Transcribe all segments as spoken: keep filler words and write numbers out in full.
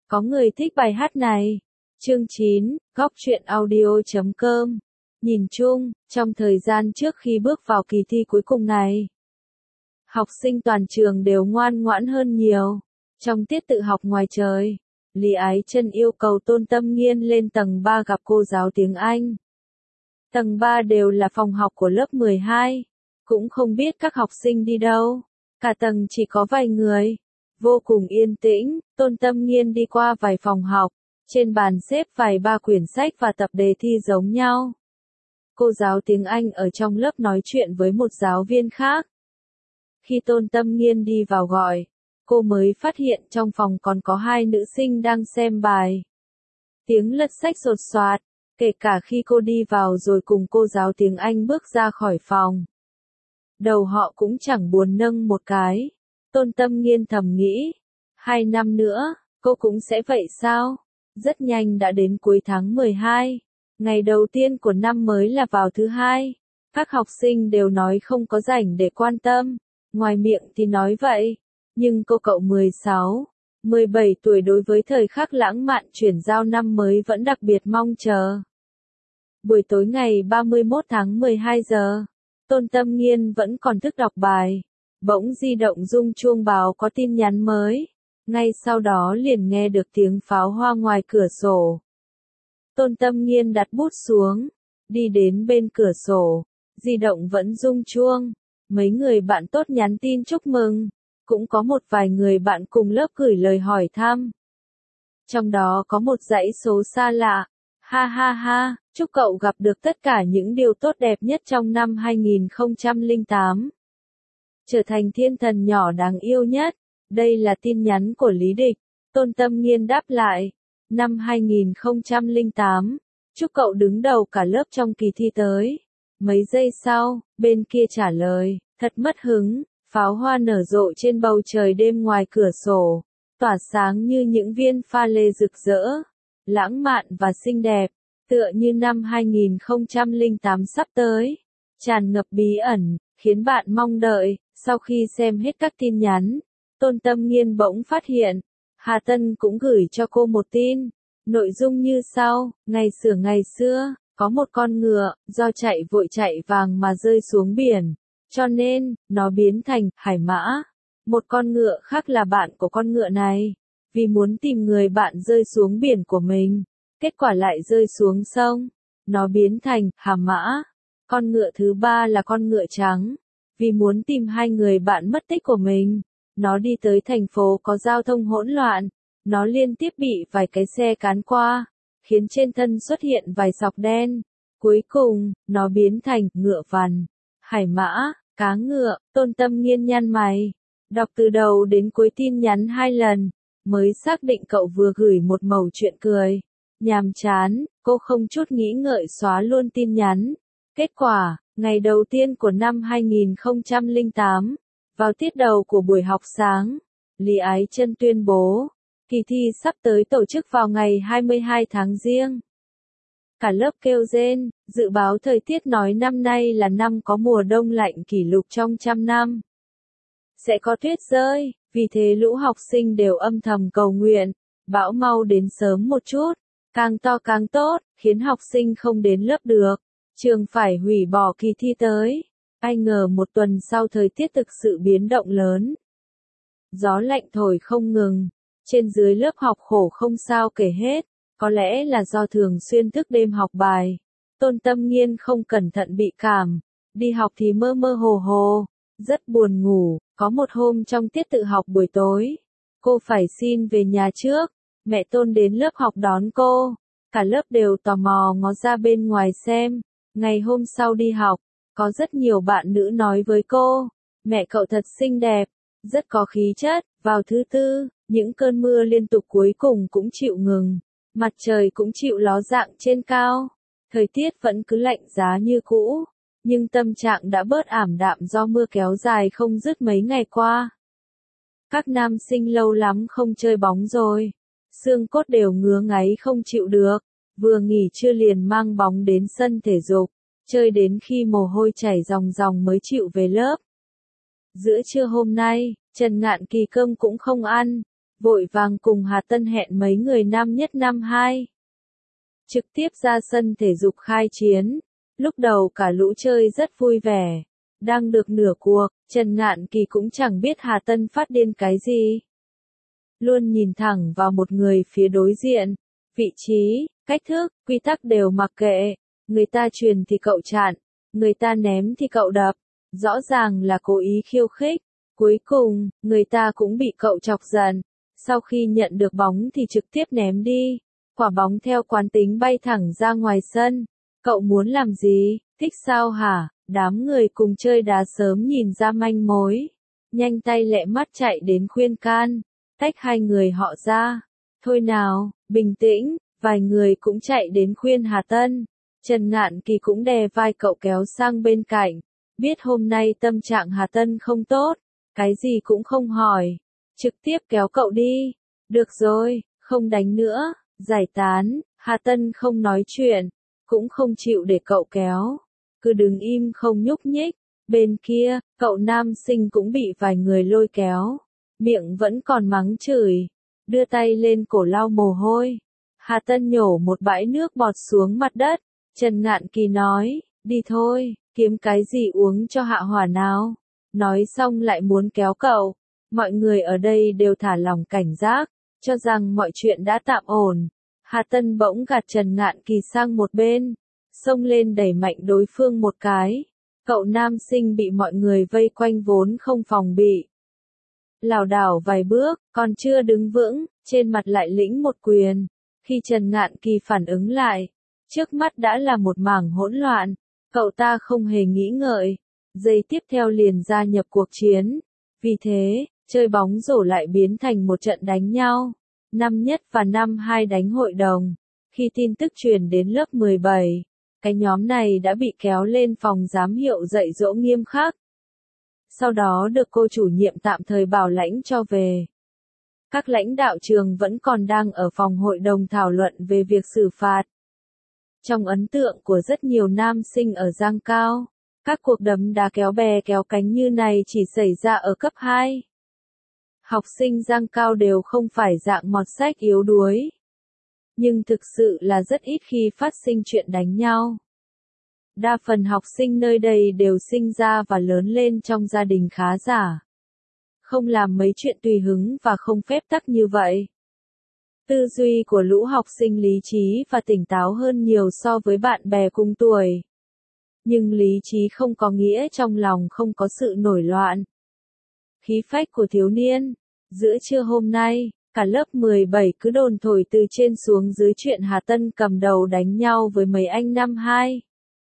Có người thích bài hát này. Chương chín, góc truyện audio chấm com. Nhìn chung, trong thời gian trước khi bước vào kỳ thi cuối cùng này, học sinh toàn trường đều ngoan ngoãn hơn nhiều. Trong tiết tự học ngoài trời, Lý Ái Chân yêu cầu Tôn Tâm Nghiên lên tầng ba gặp cô giáo tiếng Anh. Tầng ba đều là phòng học của lớp mười hai, cũng không biết các học sinh đi đâu. Cả tầng chỉ có vài người. Vô cùng yên tĩnh, Tôn Tâm Nghiên đi qua vài phòng học, trên bàn xếp vài ba quyển sách và tập đề thi giống nhau. Cô giáo tiếng Anh ở trong lớp nói chuyện với một giáo viên khác. Khi Tôn Tâm Nghiên đi vào gọi, cô mới phát hiện trong phòng còn có hai nữ sinh đang xem bài. Tiếng lật sách sột soạt, kể cả khi cô đi vào rồi cùng cô giáo tiếng Anh bước ra khỏi phòng. Đầu họ cũng chẳng buồn nâng một cái. Tôn Tâm Nghiên thầm nghĩ, hai năm nữa, cô cũng sẽ vậy sao? Rất nhanh đã đến cuối tháng mười hai, ngày đầu tiên của năm mới là vào thứ hai. Các học sinh đều nói không có rảnh để quan tâm, ngoài miệng thì nói vậy, nhưng cô cậu mười sáu, mười bảy tuổi đối với thời khắc lãng mạn chuyển giao năm mới vẫn đặc biệt mong chờ. Buổi tối ngày ba mươi mốt tháng mười hai giờ, Tôn Tâm Nghiên vẫn còn thức đọc bài. Bỗng di động rung chuông báo có tin nhắn mới. Ngay sau đó liền nghe được tiếng pháo hoa ngoài cửa sổ. Tôn Tâm Nghiên đặt bút xuống, đi đến bên cửa sổ, di động vẫn rung chuông. Mấy người bạn tốt nhắn tin chúc mừng, cũng có một vài người bạn cùng lớp gửi lời hỏi thăm. Trong đó có một dãy số xa lạ. Ha ha ha, chúc cậu gặp được tất cả những điều tốt đẹp nhất trong năm hai nghìn không trăm lẻ tám. Trở thành thiên thần nhỏ đáng yêu nhất. Đây là tin nhắn của Lý Địch. Tôn Tâm Nghiên đáp lại. Năm hai nghìn không trăm lẻ tám, chúc cậu đứng đầu cả lớp trong kỳ thi tới. Mấy giây sau, bên kia trả lời, thật mất hứng, pháo hoa nở rộ trên bầu trời đêm ngoài cửa sổ, tỏa sáng như những viên pha lê rực rỡ, lãng mạn và xinh đẹp, tựa như năm hai nghìn không trăm lẻ tám sắp tới, tràn ngập bí ẩn, khiến bạn mong đợi. Sau khi xem hết các tin nhắn, Tôn Tâm Nghiên bỗng phát hiện, Hà Tân cũng gửi cho cô một tin. Nội dung như sau, ngày xưa ngày xưa, có một con ngựa, do chạy vội chạy vàng mà rơi xuống biển, cho nên, nó biến thành hải mã. Một con ngựa khác là bạn của con ngựa này, vì muốn tìm người bạn rơi xuống biển của mình, kết quả lại rơi xuống sông, nó biến thành hà mã. Con ngựa thứ ba là con ngựa trắng. Vì muốn tìm hai người bạn mất tích của mình, nó đi tới thành phố có giao thông hỗn loạn, nó liên tiếp bị vài cái xe cán qua, khiến trên thân xuất hiện vài sọc đen. Cuối cùng, nó biến thành ngựa vằn, hải mã, cá ngựa. Tôn Tâm Nghiên nhăn mày, đọc từ đầu đến cuối tin nhắn hai lần, mới xác định cậu vừa gửi một mẩu chuyện cười. Nhàm chán, cô không chút nghĩ ngợi xóa luôn tin nhắn. Kết quả, ngày đầu tiên của năm hai nghìn không trăm lẻ tám, vào tiết đầu của buổi học sáng, Lý Ái Chân tuyên bố, kỳ thi sắp tới tổ chức vào ngày hai mươi hai tháng Giêng. Cả lớp kêu rên, dự báo thời tiết nói năm nay là năm có mùa đông lạnh kỷ lục trong trăm năm. Sẽ có tuyết rơi, vì thế lũ học sinh đều âm thầm cầu nguyện, bão mau đến sớm một chút, càng to càng tốt, khiến học sinh không đến lớp được. Trường phải hủy bỏ kỳ thi tới. Ai ngờ một tuần sau thời tiết thực sự biến động lớn. Gió lạnh thổi không ngừng. Trên dưới lớp học khổ không sao kể hết. Có lẽ là do thường xuyên thức đêm học bài. Tôn Tâm Nghiên không cẩn thận bị cảm. Đi học thì mơ mơ hồ hồ. Rất buồn ngủ. Có một hôm trong tiết tự học buổi tối, cô phải xin về nhà trước. Mẹ Tôn đến lớp học đón cô. Cả lớp đều tò mò ngó ra bên ngoài xem. Ngày hôm sau đi học, có rất nhiều bạn nữ nói với cô, mẹ cậu thật xinh đẹp, rất có khí chất. Vào thứ tư, những cơn mưa liên tục cuối cùng cũng chịu ngừng, mặt trời cũng chịu ló dạng trên cao. Thời tiết vẫn cứ lạnh giá như cũ, nhưng tâm trạng đã bớt ảm đạm do mưa kéo dài không dứt mấy ngày qua. Các nam sinh lâu lắm không chơi bóng rồi, xương cốt đều ngứa ngáy không chịu được. Vừa nghỉ trưa liền mang bóng đến sân thể dục, chơi đến khi mồ hôi chảy ròng ròng mới chịu về lớp. Giữa trưa hôm nay, Trần Ngạn Kỳ cơm cũng không ăn, vội vàng cùng Hà Tân hẹn mấy người nam nhất năm hai. Trực tiếp ra sân thể dục khai chiến. Lúc đầu cả lũ chơi rất vui vẻ. Đang được nửa cuộc, Trần Ngạn Kỳ cũng chẳng biết Hà Tân phát điên cái gì. Luôn nhìn thẳng vào một người phía đối diện. Vị trí, cách thức, quy tắc đều mặc kệ. Người ta truyền thì cậu chặn, người ta ném thì cậu đập. Rõ ràng là cố ý khiêu khích. Cuối cùng, người ta cũng bị cậu chọc giận. Sau khi nhận được bóng thì trực tiếp ném đi. Quả bóng theo quán tính bay thẳng ra ngoài sân. Cậu muốn làm gì? Thích sao hả? Đám người cùng chơi đá sớm nhìn ra manh mối. Nhanh tay lẹ mắt chạy đến khuyên can. Tách hai người họ ra. Thôi nào, bình tĩnh. Vài người cũng chạy đến khuyên Hà Tân. Trần Ngạn Kỳ cũng đè vai cậu kéo sang bên cạnh. Biết hôm nay tâm trạng Hà Tân không tốt. Cái gì cũng không hỏi. Trực tiếp kéo cậu đi. Được rồi, không đánh nữa. Giải tán. Hà Tân không nói chuyện. Cũng không chịu để cậu kéo. Cứ đứng im không nhúc nhích. Bên kia, cậu nam sinh cũng bị vài người lôi kéo. Miệng vẫn còn mắng chửi. Đưa tay lên cổ lau mồ hôi. Hà Tân nhổ một bãi nước bọt xuống mặt đất. Trần Ngạn Kỳ nói, đi thôi, kiếm cái gì uống cho hạ hỏa nào. Nói xong lại muốn kéo cậu. Mọi người ở đây đều thả lỏng cảnh giác, cho rằng mọi chuyện đã tạm ổn. Hà Tân bỗng gạt Trần Ngạn Kỳ sang một bên, xông lên đẩy mạnh đối phương một cái. Cậu nam sinh bị mọi người vây quanh vốn không phòng bị. Lảo đảo vài bước, còn chưa đứng vững, trên mặt lại lĩnh một quyền. Khi Trần Ngạn Kỳ phản ứng lại, trước mắt đã là một mảng hỗn loạn. Cậu ta không hề nghĩ ngợi, giây tiếp theo liền gia nhập cuộc chiến. Vì thế, chơi bóng rổ lại biến thành một trận đánh nhau. Năm nhất và năm hai đánh hội đồng. Khi tin tức truyền đến lớp mười bảy, cái nhóm này đã bị kéo lên phòng giám hiệu dạy dỗ nghiêm khắc. Sau đó được cô chủ nhiệm tạm thời bảo lãnh cho về. Các lãnh đạo trường vẫn còn đang ở phòng hội đồng thảo luận về việc xử phạt. Trong ấn tượng của rất nhiều nam sinh ở Giang Cao, các cuộc đấm đá kéo bè kéo cánh như này chỉ xảy ra ở cấp hai. Học sinh Giang Cao đều không phải dạng mọt sách yếu đuối. Nhưng thực sự là rất ít khi phát sinh chuyện đánh nhau. Đa phần học sinh nơi đây đều sinh ra và lớn lên trong gia đình khá giả. Không làm mấy chuyện tùy hứng và không phép tắc như vậy. Tư duy của lũ học sinh lý trí và tỉnh táo hơn nhiều so với bạn bè cùng tuổi. Nhưng lý trí không có nghĩa trong lòng không có sự nổi loạn. Khí phách của thiếu niên. Giữa trưa hôm nay, cả lớp mười bảy cứ đồn thổi từ trên xuống dưới chuyện Hà Tân cầm đầu đánh nhau với mấy anh năm hai.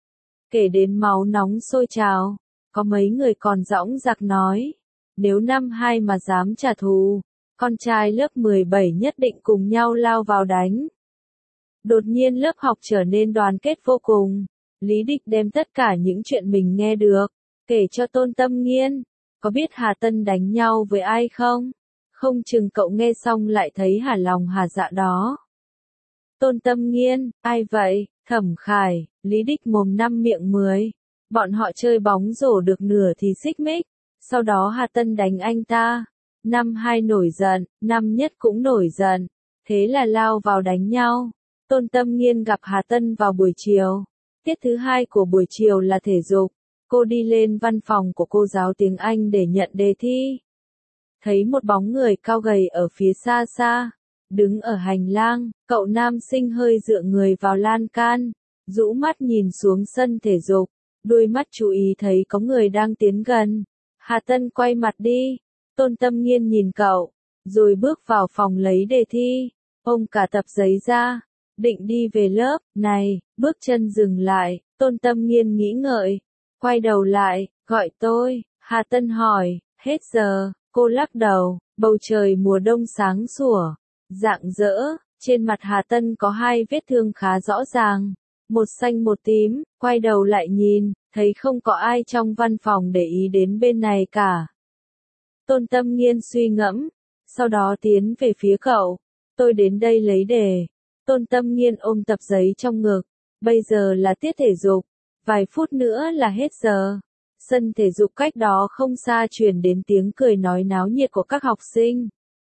Kể đến máu nóng sôi trào, có mấy người còn dõng dạc nói, nếu năm hai mà dám trả thù, con trai lớp mười bảy nhất định cùng nhau lao vào đánh. Đột nhiên lớp học trở nên đoàn kết vô cùng. Lý Địch đem tất cả những chuyện mình nghe được, kể cho Tôn Tâm Nghiên. Có biết Hà Tân đánh nhau với ai không? Không chừng cậu nghe xong lại thấy hả lòng hà dạ đó. Tôn Tâm Nghiên, ai vậy? Thẩm Khải, Lý Địch mồm năm miệng mười. Bọn họ chơi bóng rổ được nửa thì xích mích. Sau đó Hà Tân đánh anh ta. Năm hai nổi giận, năm nhất cũng nổi giận. Thế là lao vào đánh nhau. Tôn Tâm Nghiên gặp Hà Tân vào buổi chiều. Tiết thứ hai của buổi chiều là thể dục. Cô đi lên văn phòng của cô giáo tiếng Anh để nhận đề thi. Thấy một bóng người cao gầy ở phía xa xa. Đứng ở hành lang, cậu nam sinh hơi dựa người vào lan can. Rũ mắt nhìn xuống sân thể dục. Đôi mắt chú ý thấy có người đang tiến gần. Hà Tân quay mặt đi. Tôn Tâm Nghiên nhìn cậu. Rồi bước vào phòng lấy đề thi. Ôm cả tập giấy ra. Định đi về lớp. Này, bước chân dừng lại. Tôn Tâm Nghiên nghĩ ngợi. Quay đầu lại, gọi tôi. Hà Tân hỏi, hết giờ. Cô lắc đầu. Bầu trời mùa đông sáng sủa. Rạng rỡ. Trên mặt Hà Tân có hai vết thương khá rõ ràng. Một xanh một tím. Quay đầu lại nhìn. Thấy không có ai trong văn phòng để ý đến bên này cả. Tôn Tâm Nghiên suy ngẫm. Sau đó tiến về phía cậu. Tôi đến đây lấy đề. Tôn Tâm Nghiên ôm tập giấy trong ngực. Bây giờ là tiết thể dục. Vài phút nữa là hết giờ. Sân thể dục cách đó không xa truyền đến tiếng cười nói náo nhiệt của các học sinh.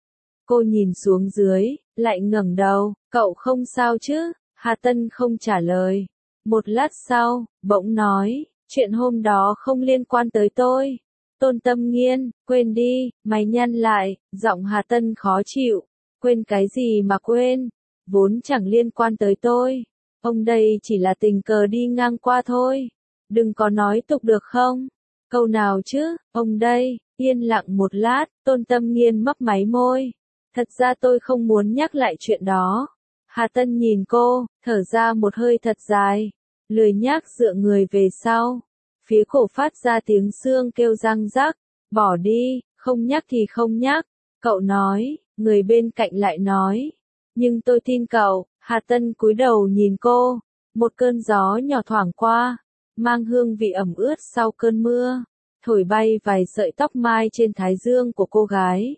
Cô nhìn xuống dưới, lại ngẩng đầu, cậu không sao chứ? Hà Tân không trả lời. Một lát sau, bỗng nói, chuyện hôm đó không liên quan tới tôi. Tôn Tâm Nghiên, quên đi, mày nhăn lại, giọng Hà Tân khó chịu. Quên cái gì mà quên, vốn chẳng liên quan tới tôi. Ông đây chỉ là tình cờ đi ngang qua thôi. Đừng có nói tục được không? Câu nào chứ, ông đây, yên lặng một lát, Tôn Tâm Nghiên mấp máy môi. Thật ra tôi không muốn nhắc lại chuyện đó. Hà Tân nhìn cô, thở ra một hơi thật dài, lười nhác dựa người về sau. Phía cổ phát ra tiếng xương kêu răng rắc, bỏ đi, không nhắc thì không nhắc. Cậu nói, người bên cạnh lại nói, nhưng tôi tin cậu. Hà Tân cúi đầu nhìn cô, một cơn gió nhỏ thoảng qua, mang hương vị ẩm ướt sau cơn mưa, thổi bay vài sợi tóc mai trên thái dương của cô gái.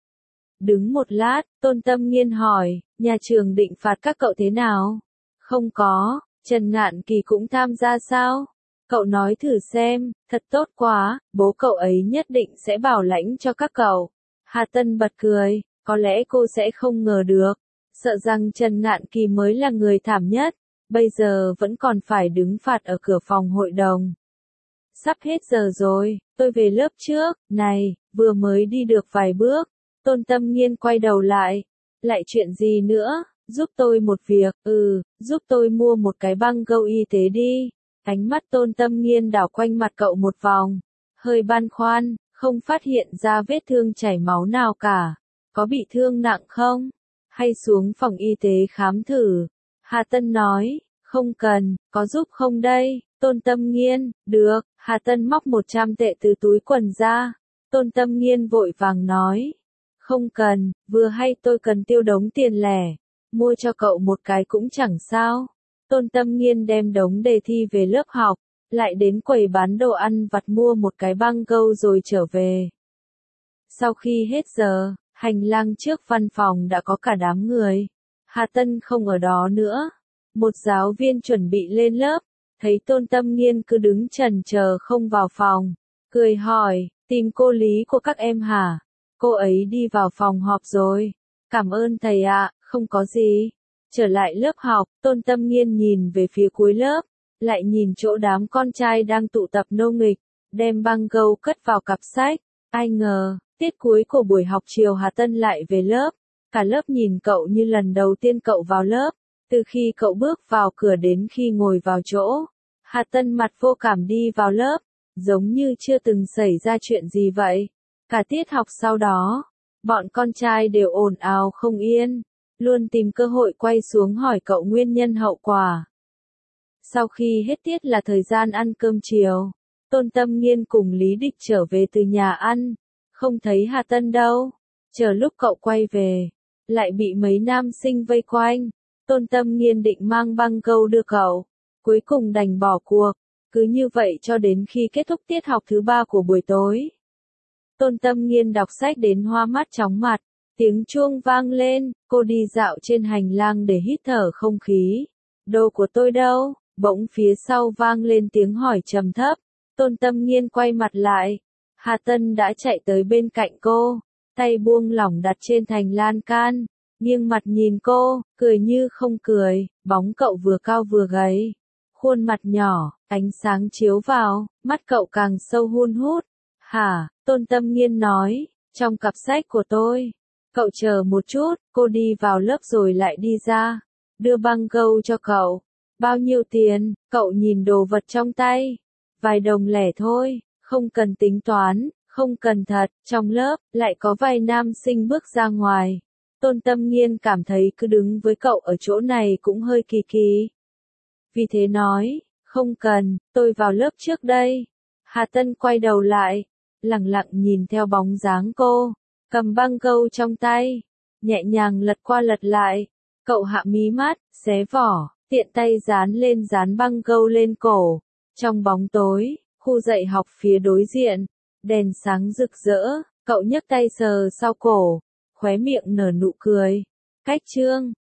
Đứng một lát, Tôn Tâm Nghiên hỏi, nhà trường định phạt các cậu thế nào? Không có, Trần Ngạn Kỳ cũng tham gia sao? Cậu nói thử xem, thật tốt quá, bố cậu ấy nhất định sẽ bảo lãnh cho các cậu. Hà Tân bật cười, có lẽ cô sẽ không ngờ được, sợ rằng Trần Ngạn Kỳ mới là người thảm nhất, bây giờ vẫn còn phải đứng phạt ở cửa phòng hội đồng. Sắp hết giờ rồi, tôi về lớp trước, này, vừa mới đi được vài bước. Tôn Tâm Nghiên quay đầu lại, lại chuyện gì nữa, giúp tôi một việc, ừ, giúp tôi mua một cái băng gâu y tế đi. Ánh mắt Tôn Tâm Nghiên đảo quanh mặt cậu một vòng, hơi băn khoăn, không phát hiện ra vết thương chảy máu nào cả. Có bị thương nặng không? Hay xuống phòng y tế khám thử? Hà Tân nói, không cần, có giúp không đây? Tôn Tâm Nghiên, được. Hà Tân móc một trăm tệ từ túi quần ra. Tôn Tâm Nghiên vội vàng nói, không cần, vừa hay tôi cần tiêu đống tiền lẻ, mua cho cậu một cái cũng chẳng sao. Tôn Tâm Nghiên đem đống đề thi về lớp học, lại đến quầy bán đồ ăn vặt mua một cái băng gâu rồi trở về. Sau khi hết giờ, hành lang trước văn phòng đã có cả đám người. Hà Tân không ở đó nữa. Một giáo viên chuẩn bị lên lớp, thấy Tôn Tâm Nghiên cứ đứng chần chờ không vào phòng, cười hỏi, tìm cô Lý của các em hả? Cô ấy đi vào phòng họp rồi. Cảm ơn thầy ạ, không có gì. Trở lại lớp học, Tôn Tâm Nghiên nhìn về phía cuối lớp, lại nhìn chỗ đám con trai đang tụ tập nô nghịch, đem băng gâu cất vào cặp sách. Ai ngờ, tiết cuối của buổi học chiều Hà Tân lại về lớp. Cả lớp nhìn cậu như lần đầu tiên cậu vào lớp, từ khi cậu bước vào cửa đến khi ngồi vào chỗ. Hà Tân mặt vô cảm đi vào lớp, giống như chưa từng xảy ra chuyện gì vậy. Cả tiết học sau đó, bọn con trai đều ồn ào không yên, luôn tìm cơ hội quay xuống hỏi cậu nguyên nhân hậu quả. Sau khi hết tiết là thời gian ăn cơm chiều, Tôn Tâm Nghiên cùng Lý Địch trở về từ nhà ăn, không thấy Hà Tân đâu. Chờ lúc cậu quay về, lại bị mấy nam sinh vây quanh. Tôn Tâm Nghiên định mang băng gâu đưa cậu, cuối cùng đành bỏ cuộc, cứ như vậy cho đến khi kết thúc tiết học thứ ba của buổi tối. Tôn Tâm Nghiên đọc sách đến hoa mắt chóng mặt, tiếng chuông vang lên, cô đi dạo trên hành lang để hít thở không khí. Đồ của tôi đâu? Bỗng phía sau vang lên tiếng hỏi trầm thấp. Tôn Tâm Nghiên quay mặt lại, Hà Tân đã chạy tới bên cạnh cô, tay buông lỏng đặt trên thành lan can, nghiêng mặt nhìn cô, cười như không cười. Bóng cậu vừa cao vừa gầy, khuôn mặt nhỏ, ánh sáng chiếu vào, mắt cậu càng sâu hun hút. Hả? Tôn Tâm Nghiên nói, trong cặp sách của tôi. Cậu chờ một chút, cô đi vào lớp rồi lại đi ra, đưa băng gâu cho cậu. Bao nhiêu tiền? Cậu nhìn đồ vật trong tay. Vài đồng lẻ thôi, không cần tính toán, không cần thật. Trong lớp, lại có vài nam sinh bước ra ngoài. Tôn Tâm Nghiên cảm thấy cứ đứng với cậu ở chỗ này cũng hơi kỳ kỳ. Vì thế nói, không cần, tôi vào lớp trước đây. Hà Tân quay đầu lại, lặng lặng nhìn theo bóng dáng cô, cầm băng gâu trong tay, nhẹ nhàng lật qua lật lại. Cậu hạ mí mắt, xé vỏ, tiện tay dán lên dán băng gâu lên cổ. Trong bóng tối, khu dạy học phía đối diện, đèn sáng rực rỡ, cậu nhấc tay sờ sau cổ, khóe miệng nở nụ cười. Cách chương